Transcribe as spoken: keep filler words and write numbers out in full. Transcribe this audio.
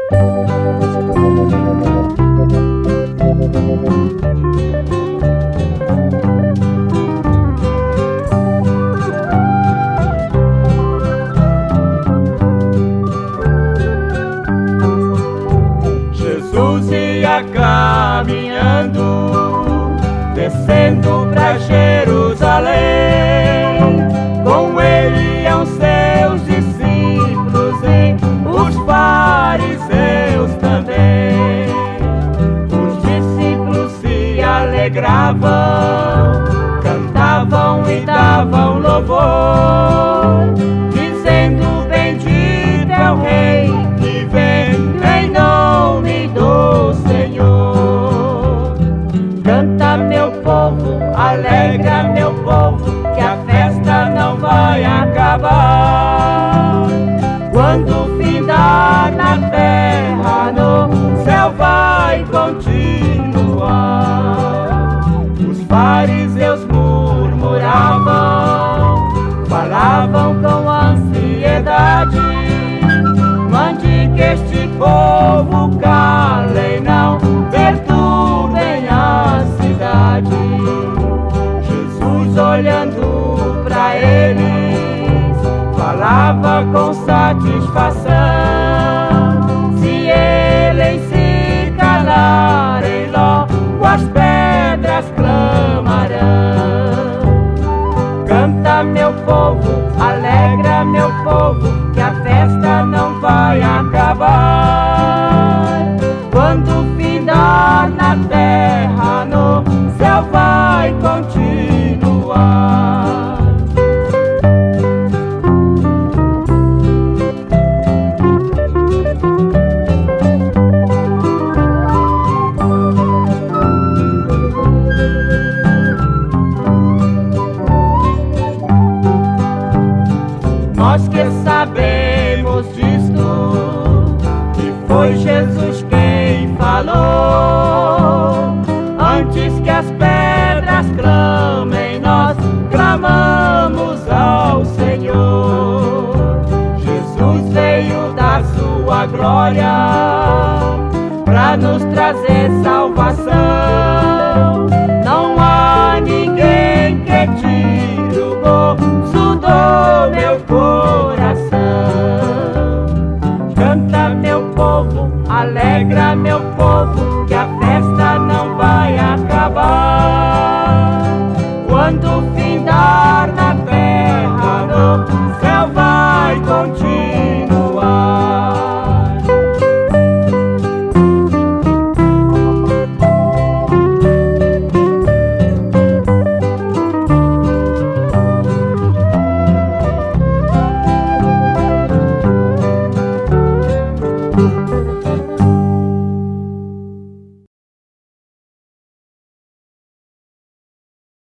Jesus ia caminhando, descendo pra Jerusalém. Com ele iam seus discípulos e os fariseus também. Os discípulos se alegravam, cantavam e davam louvor, dizendo: bendito é o Rei que vem em nome do Senhor. Canta, meu povo, alegra, meu povo, que a festa não vai acabar. Quando findar na terra, no céu vai continuar. Os fariseus murmuravam, falavam com ansiedade: mande que este povo cale, não perturbem a cidade. Jesus, olhando pra eles, falava com satisfação: se eles se calarem, logo as pedras clamarão. Canta, meu povo, alegra, meu povo, que a festa não vai acabar. Quando findar na terra, no céu vai continuar. Nós que sabemos disto, que foi Jesus quem falou: antes que as pedras clamem, nós clamamos ao Senhor. Jesus veio dar sua glória pra nos trazer salvação. Não há ninguém que tire o gozo do meu coração. Canta, meu povo, alegra, meu povo, que a